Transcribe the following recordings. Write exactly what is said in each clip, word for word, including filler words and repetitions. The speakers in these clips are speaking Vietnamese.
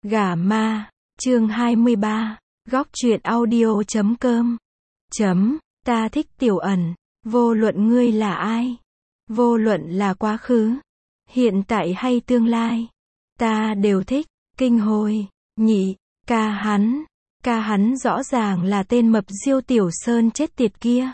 Gả ma, chương hai mươi ba, góc truyện audio chấm com. Chấm, ta thích Tiểu Ẩn, vô luận ngươi là ai, vô luận là quá khứ, hiện tại hay tương lai, ta đều thích. Kinh hồi, nhị, ca hắn, ca hắn rõ ràng là tên mập Diêu Tiểu Sơn chết tiệt kia.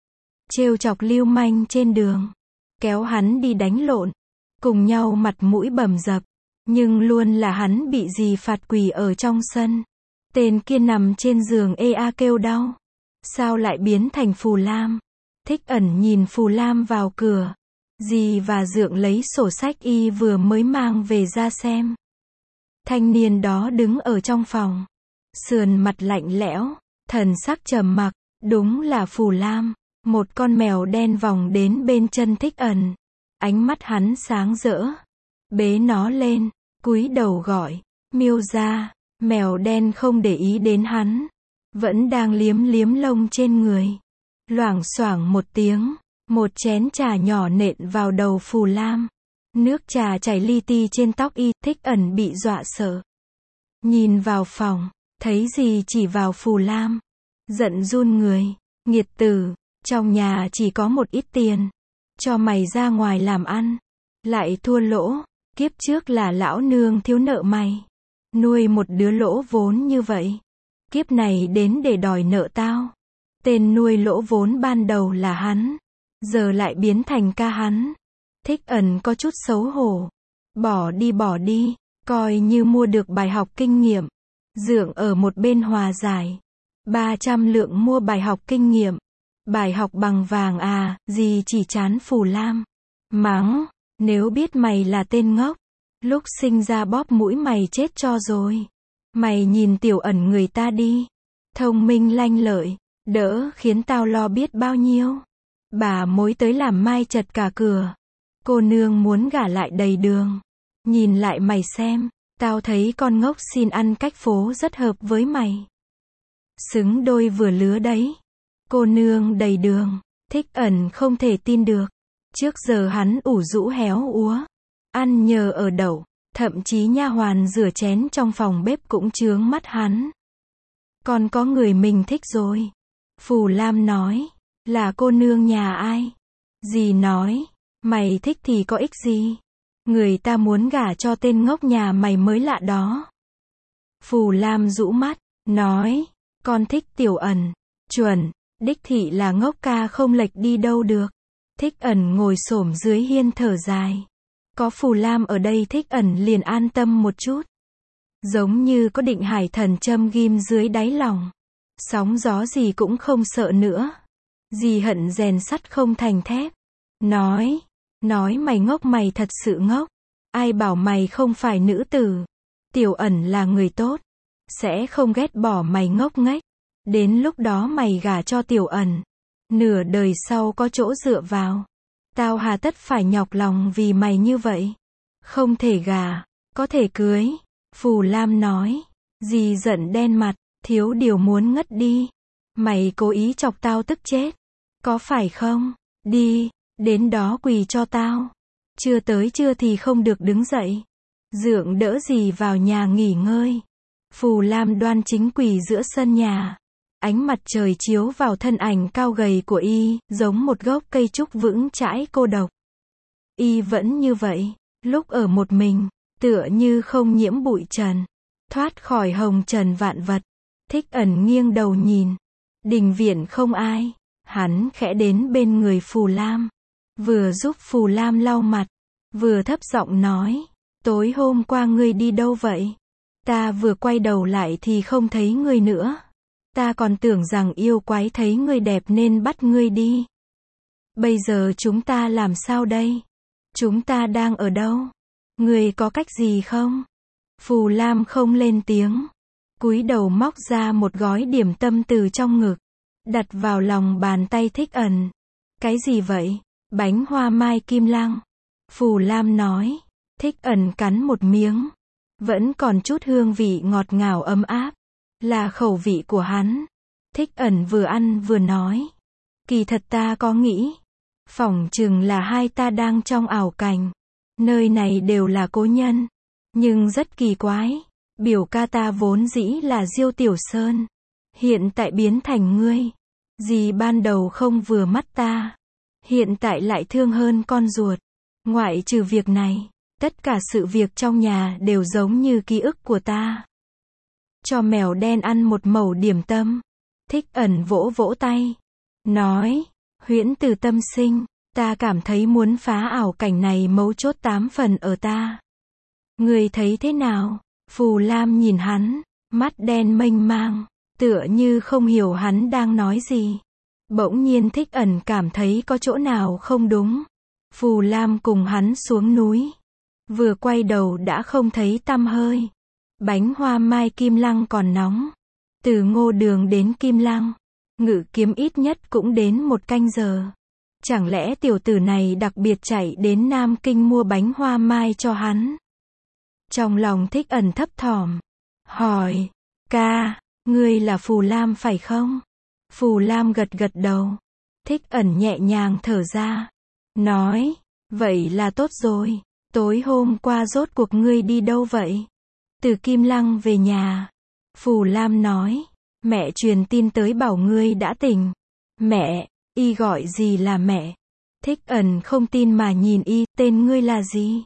Trêu chọc lưu manh trên đường, kéo hắn đi đánh lộn, cùng nhau mặt mũi bầm dập, nhưng luôn là hắn bị dì phạt quỳ ở trong sân. Tên kia nằm trên giường ê a kêu đau. Sao lại biến thành Phù Lam? Thích Ẩn nhìn Phù Lam vào cửa. Dì và Dượng lấy sổ sách y vừa mới mang về ra xem. Thanh niên đó đứng ở trong phòng, sườn mặt lạnh lẽo, thần sắc trầm mặc, đúng là Phù Lam. Một con mèo đen vòng đến bên chân Thích Ẩn. Ánh mắt hắn sáng rỡ, bế nó lên, cúi đầu gọi, Miêu gia. Mèo đen không để ý đến hắn, vẫn đang liếm liếm lông trên người. Loảng xoảng một tiếng, một chén trà nhỏ nện vào đầu Phù Lam. Nước trà chảy li ti trên tóc y. Thích Ẩn bị dọa sợ, nhìn vào phòng, thấy gì chỉ vào Phù Lam, giận run người. Nghiệt tử, trong nhà chỉ có một ít tiền, cho mày ra ngoài làm ăn, lại thua lỗ. Kiếp trước là lão nương thiếu nợ mày, nuôi một đứa lỗ vốn như vậy, kiếp này đến để đòi nợ tao. Tên nuôi lỗ vốn ban đầu là hắn, giờ lại biến thành ca hắn. Thích Ẩn có chút xấu hổ. Bỏ đi bỏ đi, coi như mua được bài học kinh nghiệm. Dượng ở một bên hòa giải. ba trăm lượng mua bài học kinh nghiệm. Bài học bằng vàng à, gì chỉ chán Phù Lam. Mắng, nếu biết mày là tên ngốc, lúc sinh ra bóp mũi mày chết cho rồi. Mày nhìn Tiểu Ẩn người ta đi, thông minh lanh lợi, đỡ khiến tao lo biết bao nhiêu. Bà mối tới làm mai chật cả cửa. Cô nương muốn gả lại đầy đường. Nhìn lại mày xem, tao thấy con ngốc xin ăn cách phố rất hợp với mày. Xứng đôi vừa lứa đấy. Cô nương đầy đường. Thích Ẩn không thể tin được. Trước giờ hắn ủ rũ héo úa, ăn nhờ ở đậu, thậm chí nha hoàn rửa chén trong phòng bếp cũng chướng mắt hắn. Còn có người mình thích rồi. Phù Lam nói, là cô nương nhà ai? Dì nói, mày thích thì có ích gì? Người ta muốn gả cho tên ngốc nhà mày mới lạ đó. Phù Lam rũ mắt, nói, con thích Tiểu Ẩn, chuẩn, đích thị là ngốc ca không lệch đi đâu được. Thích Ẩn ngồi xổm dưới hiên thở dài. Có Phù Lam ở đây Thích Ẩn liền an tâm một chút. Giống như có định hải thần châm ghim dưới đáy lòng. Sóng gió gì cũng không sợ nữa. Dì hận rèn sắt không thành thép. Nói, nói mày ngốc, mày thật sự ngốc. Ai bảo mày không phải nữ tử. Tiểu Ẩn là người tốt, sẽ không ghét bỏ mày ngốc nghếch. Đến lúc đó mày gả cho Tiểu Ẩn, nửa đời sau có chỗ dựa vào. Tao hà tất phải nhọc lòng vì mày như vậy. Không thể gả, có thể cưới. Phù Lam nói. Dì giận đen mặt, thiếu điều muốn ngất đi. Mày cố ý chọc tao tức chết, có phải không? Đi, đến đó quỳ cho tao. Chưa tới trưa thì không được đứng dậy. Dượng đỡ dì vào nhà nghỉ ngơi. Phù Lam đoan chính quỳ giữa sân nhà. Ánh mặt trời chiếu vào thân ảnh cao gầy của y, giống một gốc cây trúc vững chãi cô độc. Y vẫn như vậy, lúc ở một mình, tựa như không nhiễm bụi trần, thoát khỏi hồng trần vạn vật. Thích Ẩn nghiêng đầu nhìn, đình viện không ai, hắn khẽ đến bên người Phù Lam, vừa giúp Phù Lam lau mặt, vừa thấp giọng nói, tối hôm qua ngươi đi đâu vậy? Ta vừa quay đầu lại thì không thấy ngươi nữa. Ta còn tưởng rằng yêu quái thấy ngươi đẹp nên bắt ngươi đi. Bây giờ chúng ta làm sao đây? Chúng ta đang ở đâu? Ngươi có cách gì không? Phù Lam không lên tiếng, cúi đầu móc ra một gói điểm tâm từ trong ngực, đặt vào lòng bàn tay Thích Ẩn. Cái gì vậy? Bánh hoa mai kim lăng. Phù Lam nói. Thích Ẩn cắn một miếng, vẫn còn chút hương vị ngọt ngào ấm áp. Là khẩu vị của hắn. Thích Ẩn vừa ăn vừa nói. Kỳ thật ta có nghĩ, phỏng chừng là hai ta đang trong ảo cảnh. Nơi này đều là cố nhân, nhưng rất kỳ quái. Biểu ca ta vốn dĩ là Diêu Tiểu Sơn, hiện tại biến thành ngươi. Gì ban đầu không vừa mắt ta, hiện tại lại thương hơn con ruột. Ngoại trừ việc này, tất cả sự việc trong nhà đều giống như ký ức của ta. Cho mèo đen ăn một mẩu điểm tâm. Thích Ẩn vỗ vỗ tay, nói, huyễn từ tâm sinh, ta cảm thấy muốn phá ảo cảnh này mấu chốt tám phần ở ta. Người thấy thế nào? Phù Lam nhìn hắn, mắt đen mênh mang, tựa như không hiểu hắn đang nói gì. Bỗng nhiên Thích Ẩn cảm thấy có chỗ nào không đúng. Phù Lam cùng hắn xuống núi, vừa quay đầu đã không thấy tăm hơi. Bánh hoa mai Kim Lăng còn nóng. Từ Ngô Đường đến Kim Lăng, ngự kiếm ít nhất cũng đến một canh giờ. Chẳng lẽ tiểu tử này đặc biệt chạy đến Nam Kinh mua bánh hoa mai cho hắn? Trong lòng Thích Ẩn thấp thỏm, hỏi, ca, ngươi là Phù Lam phải không? Phù Lam gật gật đầu. Thích Ẩn nhẹ nhàng thở ra, nói, vậy là tốt rồi. Tối hôm qua rốt cuộc ngươi đi đâu vậy? Từ Kim Lăng về nhà. Phù Lam nói, mẹ truyền tin tới bảo ngươi đã tỉnh. Mẹ, y gọi gì là mẹ? Thích Ẩn không tin mà nhìn y, tên ngươi là gì?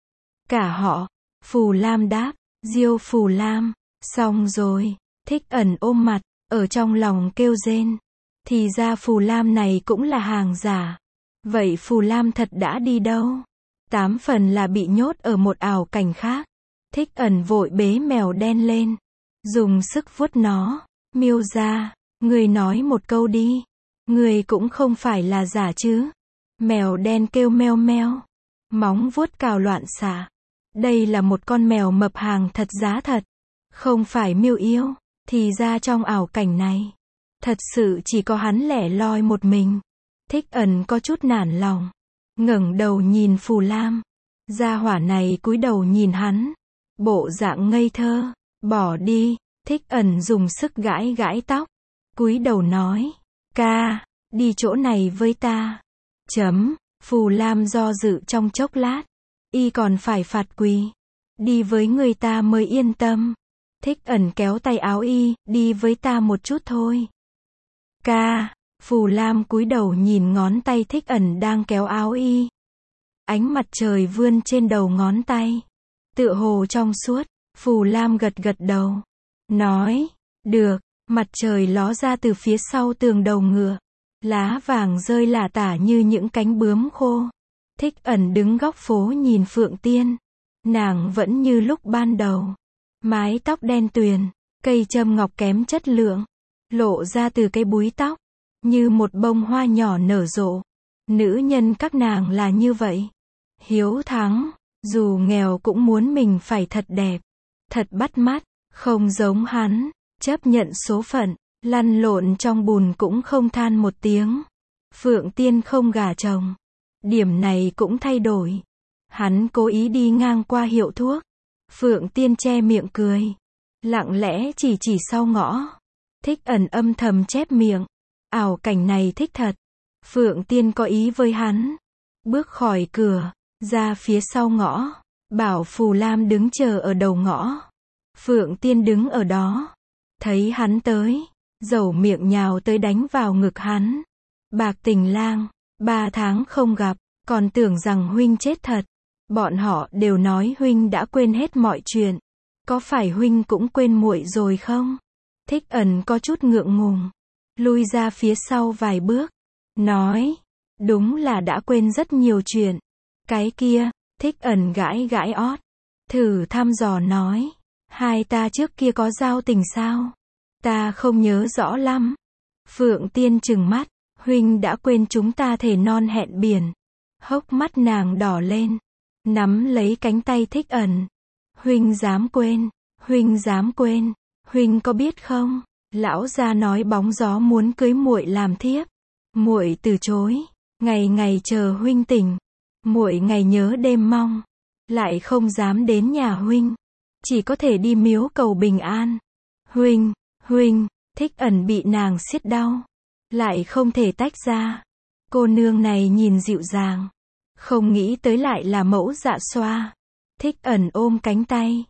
Cả họ. Phù Lam đáp, Diêu Phù Lam. Xong rồi. Thích Ẩn ôm mặt, ở trong lòng kêu rên. Thì ra Phù Lam này cũng là hàng giả. Vậy Phù Lam thật đã đi đâu? Tám phần là bị nhốt ở một ảo cảnh khác. Thích Ẩn vội bế mèo đen lên, dùng sức vuốt nó. Miêu ra, người nói một câu đi. Người cũng không phải là giả chứ? Mèo đen kêu meo meo, móng vuốt cào loạn xạ. Đây là một con mèo mập hàng thật giá thật, không phải Miêu yêu. Thì ra trong ảo cảnh này, thật sự chỉ có hắn lẻ loi một mình. Thích Ẩn có chút nản lòng, ngẩng đầu nhìn Phù Lam. Gia hỏa này cúi đầu nhìn hắn, bộ dạng ngây thơ. Bỏ đi. Thích Ẩn dùng sức gãi gãi tóc, cúi đầu nói, ca, đi chỗ này với ta. Chấm. Phù Lam do dự trong chốc lát, y còn phải phạt quỳ. Đi với người ta mới yên tâm. Thích Ẩn kéo tay áo y, đi với ta một chút thôi. Ca. Phù Lam cúi đầu nhìn ngón tay Thích Ẩn đang kéo áo y. Ánh mặt trời vươn trên đầu ngón tay, tựa hồ trong suốt. Phù Lam gật gật đầu, nói, được. Mặt trời ló ra từ phía sau tường đầu ngựa, lá vàng rơi lả tả như những cánh bướm khô. Thích Ẩn đứng góc phố nhìn Phượng Tiên, nàng vẫn như lúc ban đầu, mái tóc đen tuyền, cây châm ngọc kém chất lượng, lộ ra từ cái búi tóc, như một bông hoa nhỏ nở rộ. Nữ nhân các nàng là như vậy, hiếu thắng, dù nghèo cũng muốn mình phải thật đẹp, thật bắt mắt, không giống hắn, chấp nhận số phận, lăn lộn trong bùn cũng không than một tiếng. Phượng Tiên không gả chồng, điểm này cũng thay đổi. Hắn cố ý đi ngang qua hiệu thuốc, Phượng Tiên che miệng cười, lặng lẽ chỉ chỉ sau ngõ. Thích Ẩn âm thầm chép miệng, ảo cảnh này thích thật. Phượng Tiên có ý với hắn, bước khỏi cửa, ra phía sau ngõ, bảo Phù Lam đứng chờ ở đầu ngõ. Phượng Tiên đứng ở đó, thấy hắn tới, dầu miệng nhào tới đánh vào ngực hắn. Bạc Tình Lang, ba tháng không gặp, còn tưởng rằng huynh chết thật. Bọn họ đều nói huynh đã quên hết mọi chuyện. Có phải huynh cũng quên muội rồi không? Thích Ẩn có chút ngượng ngùng, lui ra phía sau vài bước, nói, đúng là đã quên rất nhiều chuyện. Cái kia. Thích Ẩn gãi gãi ót, thử thăm dò nói, hai ta trước kia có giao tình sao? Ta không nhớ rõ lắm. Phượng Tiên trừng mắt, huynh đã quên chúng ta thề non hẹn biển. Hốc mắt nàng đỏ lên, nắm lấy cánh tay Thích Ẩn. Huynh dám quên, huynh dám quên, huynh có biết không? Lão gia nói bóng gió muốn cưới muội làm thiếp. Muội từ chối, ngày ngày chờ huynh tỉnh. Muội ngày nhớ đêm mong, lại không dám đến nhà huynh, chỉ có thể đi miếu cầu bình an. Huynh, huynh. Thích Ẩn bị nàng siết đau, lại không thể tách ra. Cô nương này nhìn dịu dàng, không nghĩ tới lại là mẫu dạ xoa. Thích Ẩn ôm cánh tay,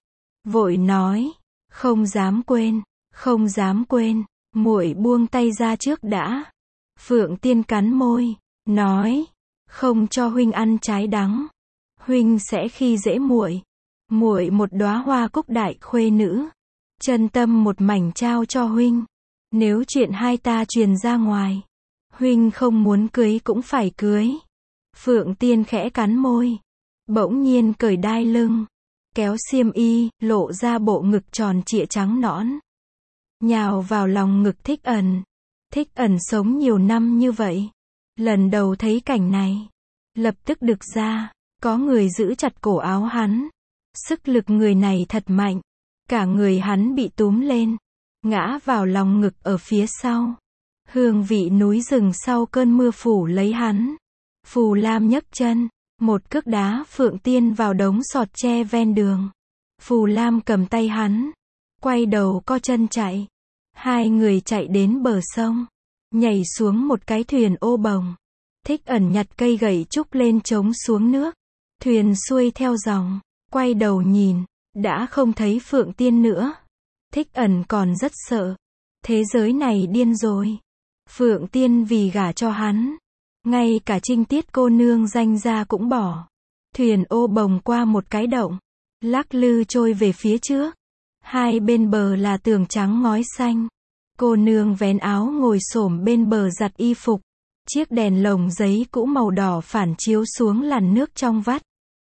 vội nói, không dám quên, không dám quên, muội buông tay ra trước đã. Phượng Tiên cắn môi, nói, không cho huynh ăn trái đắng, huynh sẽ khi dễ muội. Muội một đóa hoa cúc đại khuê nữ, chân tâm một mảnh trao cho huynh. Nếu chuyện hai ta truyền ra ngoài, huynh không muốn cưới cũng phải cưới. Phượng Tiên khẽ cắn môi, bỗng nhiên cởi đai lưng, kéo xiêm y, lộ ra bộ ngực tròn trịa trắng nõn, nhào vào lòng ngực Thích Ẩn. Thích Ẩn sống nhiều năm như vậy, lần đầu thấy cảnh này, lập tức đực ra, có người giữ chặt cổ áo hắn. Sức lực người này thật mạnh, cả người hắn bị túm lên, ngã vào lòng ngực ở phía sau. Hương vị núi rừng sau cơn mưa phủ lấy hắn. Phù Lam nhấc chân, một cước đá Phượng Tiên vào đống sọt tre ven đường. Phù Lam cầm tay hắn, quay đầu co chân chạy. Hai người chạy đến bờ sông, nhảy xuống một cái thuyền ô bồng. Thích Ẩn nhặt cây gậy trúc lên chống xuống nước. Thuyền xuôi theo dòng, quay đầu nhìn, đã không thấy Phượng Tiên nữa. Thích Ẩn còn rất sợ. Thế giới này điên rồi. Phượng Tiên vì gả cho hắn, ngay cả Trinh Tiết cô nương danh gia cũng bỏ. Thuyền ô bồng qua một cái động, lắc lư trôi về phía trước. Hai bên bờ là tường trắng ngói xanh. Cô nương vén áo ngồi xổm bên bờ giặt y phục. Chiếc đèn lồng giấy cũ màu đỏ phản chiếu xuống làn nước trong vắt.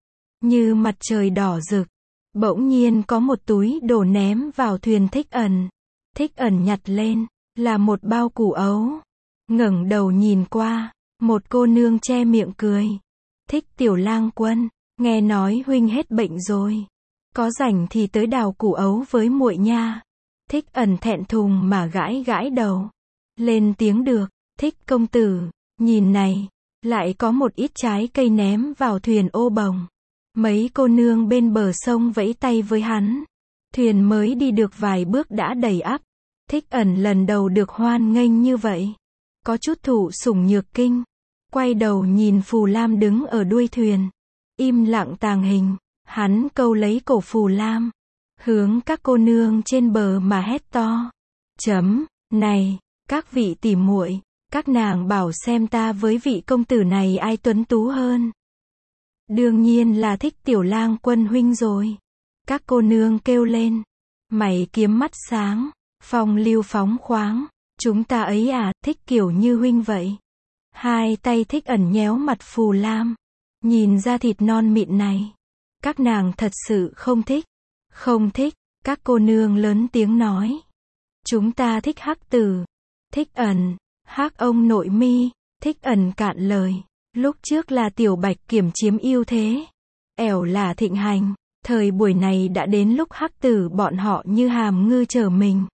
Như mặt trời đỏ rực. Bỗng nhiên có một túi đồ ném vào thuyền Thích Ẩn. Thích Ẩn nhặt lên, là một bao củ ấu. Ngẩng đầu nhìn qua, một cô nương che miệng cười. Thích Tiểu Lang Quân, nghe nói huynh hết bệnh rồi, có rảnh thì tới đào củ ấu với muội nha. Thích Ẩn thẹn thùng mà gãi gãi đầu, lên tiếng được. Thích công tử, nhìn này, lại có một ít trái cây ném vào thuyền ô bồng. Mấy cô nương bên bờ sông vẫy tay với hắn. Thuyền mới đi được vài bước đã đầy ắp. Thích Ẩn lần đầu được hoan nghênh như vậy, có chút thụ sủng nhược kinh. Quay đầu nhìn Phù Lam đứng ở đuôi thuyền, im lặng tàng hình. Hắn câu lấy cổ Phù Lam, hướng các cô nương trên bờ mà hét to. Chấm, này, các vị tỉ muội, các nàng bảo xem ta với vị công tử này ai tuấn tú hơn. Đương nhiên là Thích Tiểu Lang Quân huynh rồi. Các cô nương kêu lên. Mày kiếm mắt sáng, phong lưu phóng khoáng. Chúng ta ấy à, thích kiểu như huynh vậy. Hai tay Thích Ẩn nhéo mặt Phù Lam. Nhìn ra thịt non mịn này, các nàng thật sự không thích. Không thích, các cô nương lớn tiếng nói. Chúng ta thích Hắc Tử. Thích Ẩn, Hắc ông nội mi. Thích Ẩn cạn lời. Lúc trước là Tiểu Bạch Kiểm chiếm ưu thế, ẻo là thịnh hành. Thời buổi này đã đến lúc Hắc Tử bọn họ như hàm ngư trở mình.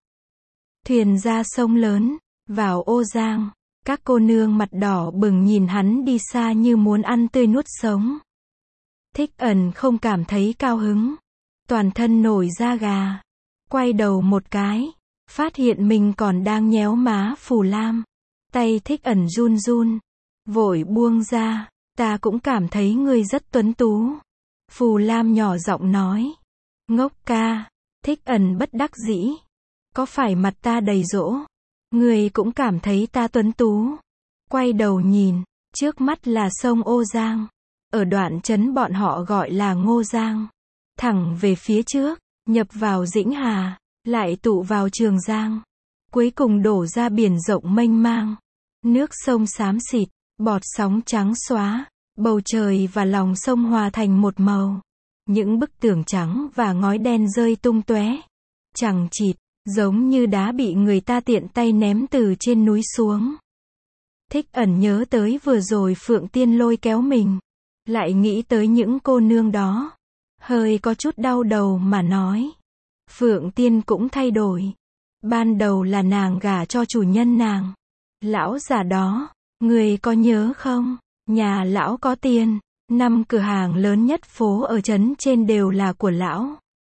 Thuyền ra sông lớn, vào Ô Giang. Các cô nương mặt đỏ bừng nhìn hắn đi xa như muốn ăn tươi nuốt sống. Thích Ẩn không cảm thấy cao hứng, toàn thân nổi da gà. Quay đầu một cái, phát hiện mình còn đang nhéo má Phù Lam. Tay Thích Ẩn run run, vội buông ra. Ta cũng cảm thấy ngươi rất tuấn tú. Phù Lam nhỏ giọng nói. Ngốc ca. Thích Ẩn bất đắc dĩ. Có phải mặt ta đầy dỗ, ngươi cũng cảm thấy ta tuấn tú? Quay đầu nhìn, trước mắt là sông Ô Giang. Ở đoạn trấn bọn họ gọi là Ngô Giang. Thẳng về phía trước, nhập vào Dĩnh Hà, lại tụ vào Trường Giang. Cuối cùng đổ ra biển rộng mênh mang. Nước sông xám xịt, bọt sóng trắng xóa. Bầu trời và lòng sông hòa thành một màu. Những bức tường trắng và ngói đen rơi tung tóe, chằng chịt, giống như đá bị người ta tiện tay ném từ trên núi xuống. Thích Ẩn nhớ tới vừa rồi Phượng Tiên lôi kéo mình, lại nghĩ tới những cô nương đó, hơi có chút đau đầu mà nói. Phượng Tiên cũng thay đổi. Ban đầu là nàng gả cho chủ nhân nàng, lão già đó, người có nhớ không? Nhà lão có tiền, năm cửa hàng lớn nhất phố ở trấn trên đều là của lão.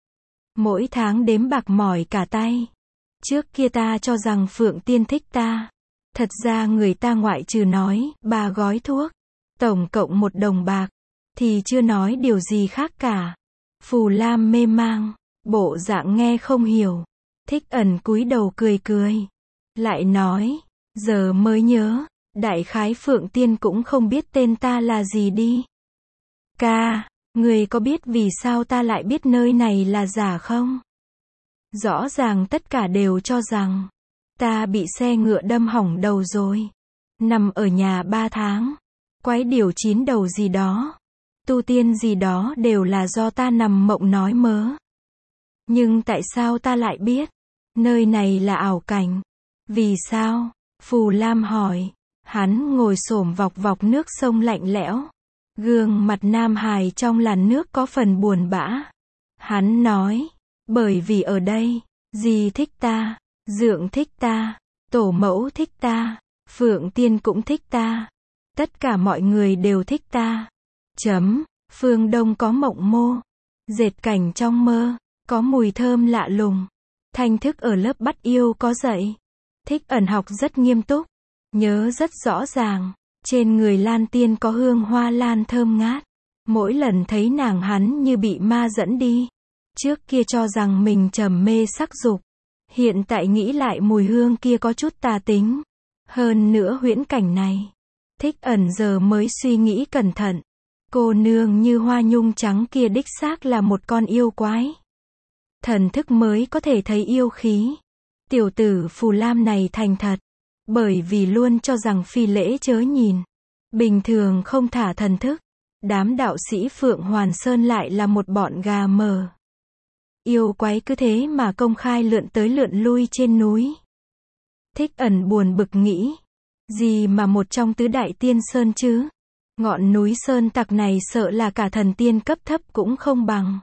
Mỗi tháng đếm bạc mỏi cả tay. Trước kia ta cho rằng Phượng Tiên thích ta. Thật ra người ta ngoại trừ nói, ba gói thuốc, tổng cộng một đồng bạc, thì chưa nói điều gì khác cả. Phù Lam mê mang, bộ dạng nghe không hiểu. Thích Ẩn cúi đầu cười cười. Lại nói, giờ mới nhớ, đại khái Phượng Tiên cũng không biết tên ta là gì đi. Ca, người có biết vì sao ta lại biết nơi này là giả không? Rõ ràng tất cả đều cho rằng, ta bị xe ngựa đâm hỏng đầu rồi. Nằm ở nhà ba tháng. Quái điểu chín đầu gì đó. Tu tiên gì đó đều là do ta nằm mộng nói mớ. Nhưng tại sao ta lại biết? Nơi này là ảo cảnh. Vì sao? Phù Lam hỏi. Hắn ngồi xổm vọc vọc nước sông lạnh lẽo. Gương mặt Nam Hải trong làn nước có phần buồn bã. Hắn nói. Bởi vì ở đây, dì thích ta, dượng thích ta, tổ mẫu thích ta, Phượng Tiên cũng thích ta. Tất cả mọi người đều thích ta. Chấm. Phương Đông có mộng mô. Dệt cảnh trong mơ. Có mùi thơm lạ lùng. Thanh Thức ở lớp bắt yêu có dạy. Thích Ẩn học rất nghiêm túc. Nhớ rất rõ ràng. Trên người Lan Tiên có hương hoa lan thơm ngát. Mỗi lần thấy nàng hắn như bị ma dẫn đi. Trước kia cho rằng mình trầm mê sắc dục. Hiện tại nghĩ lại mùi hương kia có chút tà tính. Hơn nữa huyễn cảnh này. Thích Ẩn giờ mới suy nghĩ cẩn thận. Cô nương như hoa nhung trắng kia đích xác là một con yêu quái. Thần thức mới có thể thấy yêu khí. Tiểu tử Phù Lam này thành thật. Bởi vì luôn cho rằng phi lễ chớ nhìn. Bình thường không thả thần thức. Đám đạo sĩ Phượng Hoàn Sơn lại là một bọn gà mờ. Yêu quái cứ thế mà công khai lượn tới lượn lui trên núi. Thích Ẩn buồn bực nghĩ. Gì mà một trong tứ đại tiên sơn chứ? Ngọn núi sơn tặc này sợ là cả thần tiên cấp thấp cũng không bằng.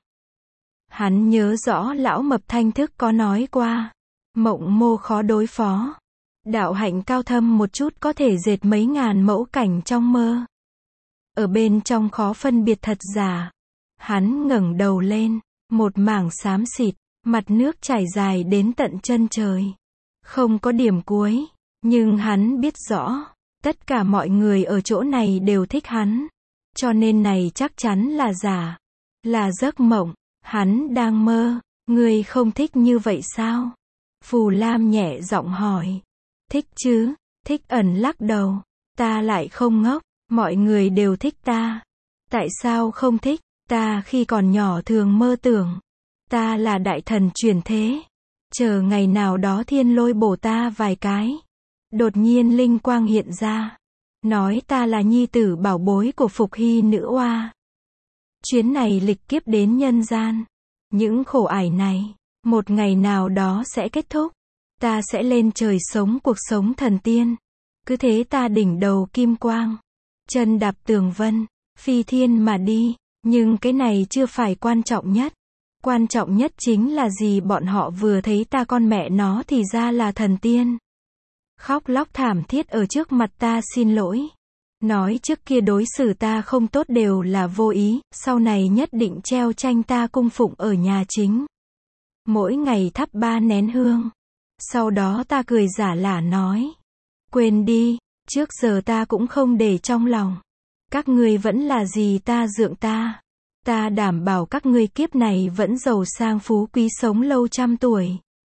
Hắn nhớ rõ lão mập Thanh Thức có nói qua. Mộng mô khó đối phó. Đạo hạnh cao thâm một chút có thể dệt mấy ngàn mẫu cảnh trong mơ. Ở bên trong khó phân biệt thật giả. Hắn ngẩng đầu lên. Một mảng xám xịt. Mặt nước chảy dài đến tận chân trời. Không có điểm cuối. Nhưng hắn biết rõ. Tất cả mọi người ở chỗ này đều thích hắn. Cho nên này chắc chắn là giả. Là giấc mộng. Hắn đang mơ. Ngươi không thích như vậy sao? Phù Lam nhẹ giọng hỏi. Thích chứ? Thích Ẩn lắc đầu. Ta lại không ngốc. Mọi người đều thích ta. Tại sao không thích? Ta khi còn nhỏ thường mơ tưởng. Ta là đại thần chuyển thế. Chờ ngày nào đó thiên lôi bổ ta vài cái. Đột nhiên linh quang hiện ra. Nói ta là nhi tử bảo bối của Phục Hy nữ oa. Chuyến này lịch kiếp đến nhân gian. Những khổ ải này, một ngày nào đó sẽ kết thúc. Ta sẽ lên trời sống cuộc sống thần tiên. Cứ thế ta đỉnh đầu kim quang. Chân đạp tường vân. Phi thiên mà đi. Nhưng cái này chưa phải quan trọng nhất. Quan trọng nhất chính là gì bọn họ vừa thấy ta con mẹ nó thì ra là thần tiên. Khóc lóc thảm thiết ở trước mặt ta xin lỗi. Nói trước kia đối xử ta không tốt đều là vô ý, sau này nhất định treo tranh ta cung phụng ở nhà chính. Mỗi ngày thắp ba nén hương. Sau đó ta cười giả lả nói. Quên đi, trước giờ ta cũng không để trong lòng. Các ngươi vẫn là gì ta dượng ta. Ta đảm bảo các ngươi kiếp này vẫn giàu sang phú quý sống lâu trăm tuổi.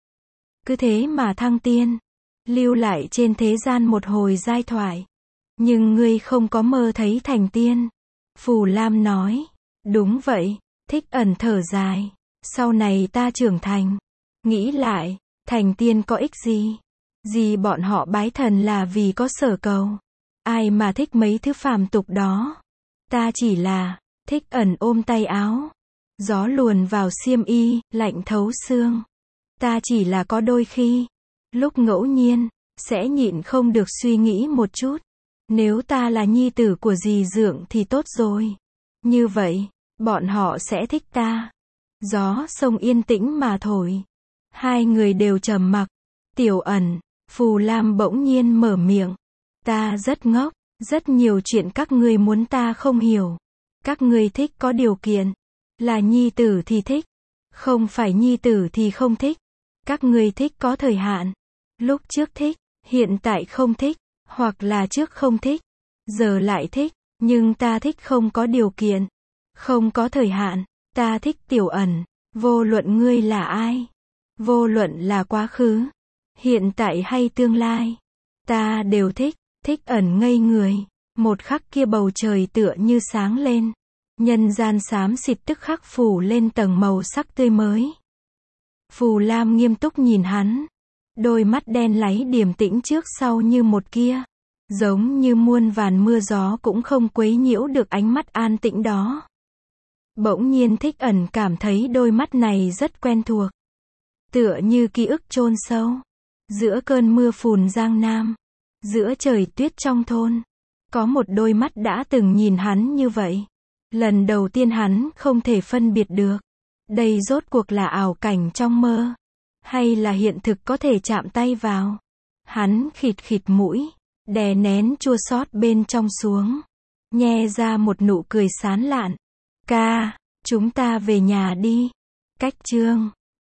Cứ thế mà thăng tiên. Lưu lại trên thế gian một hồi giai thoại. Nhưng ngươi không có mơ thấy thành tiên. Phù Lam nói. Đúng vậy. Thích Ẩn thở dài. Sau này ta trưởng thành. Nghĩ lại. Thành tiên có ích gì? Gì bọn họ bái thần là vì có sở cầu. Ai mà thích mấy thứ phàm tục đó. Ta chỉ là. Thích Ẩn ôm tay áo. Gió luồn vào xiêm y. Lạnh thấu xương. Ta chỉ là có đôi khi. Lúc ngẫu nhiên. Sẽ nhịn không được suy nghĩ một chút. Nếu ta là nhi tử của dì dượng thì tốt rồi. Như vậy, bọn họ sẽ thích ta. Gió sông yên tĩnh mà thổi. Hai người đều trầm mặc. Tiểu Ẩn, Phù Lam bỗng nhiên mở miệng. Ta rất ngốc, rất nhiều chuyện các ngươi muốn ta không hiểu. Các ngươi thích có điều kiện. Là nhi tử thì thích. Không phải nhi tử thì không thích. Các ngươi thích có thời hạn. Lúc trước thích, hiện tại không thích. Hoặc là trước không thích, giờ lại thích, nhưng ta thích không có điều kiện, không có thời hạn, ta thích Tiểu Ẩn, Vô luận ngươi là ai, vô luận là quá khứ, hiện tại hay tương lai, ta đều thích, thích ẩn ngây người. Một khắc kia bầu trời tựa như sáng lên, nhân gian xám xịt tức khắc phủ lên tầng màu sắc tươi mới. Phù Lam nghiêm túc nhìn hắn, đôi mắt đen láy điềm tĩnh trước sau như một kia, giống như muôn vàn mưa gió cũng không quấy nhiễu được ánh mắt an tĩnh đó. Bỗng nhiên Thích Ẩn cảm thấy đôi mắt này rất quen thuộc, tựa như ký ức chôn sâu, giữa cơn mưa phùn Giang Nam, giữa trời tuyết trong thôn, có một đôi mắt đã từng nhìn hắn như vậy. Lần đầu tiên hắn không thể phân biệt được, đây rốt cuộc là ảo cảnh trong mơ, hay là hiện thực có thể chạm tay vào. Hắn khịt khịt mũi, đè nén chua xót bên trong xuống, nhe ra một nụ cười sán lạn. Ca, chúng ta về nhà đi. Cách chương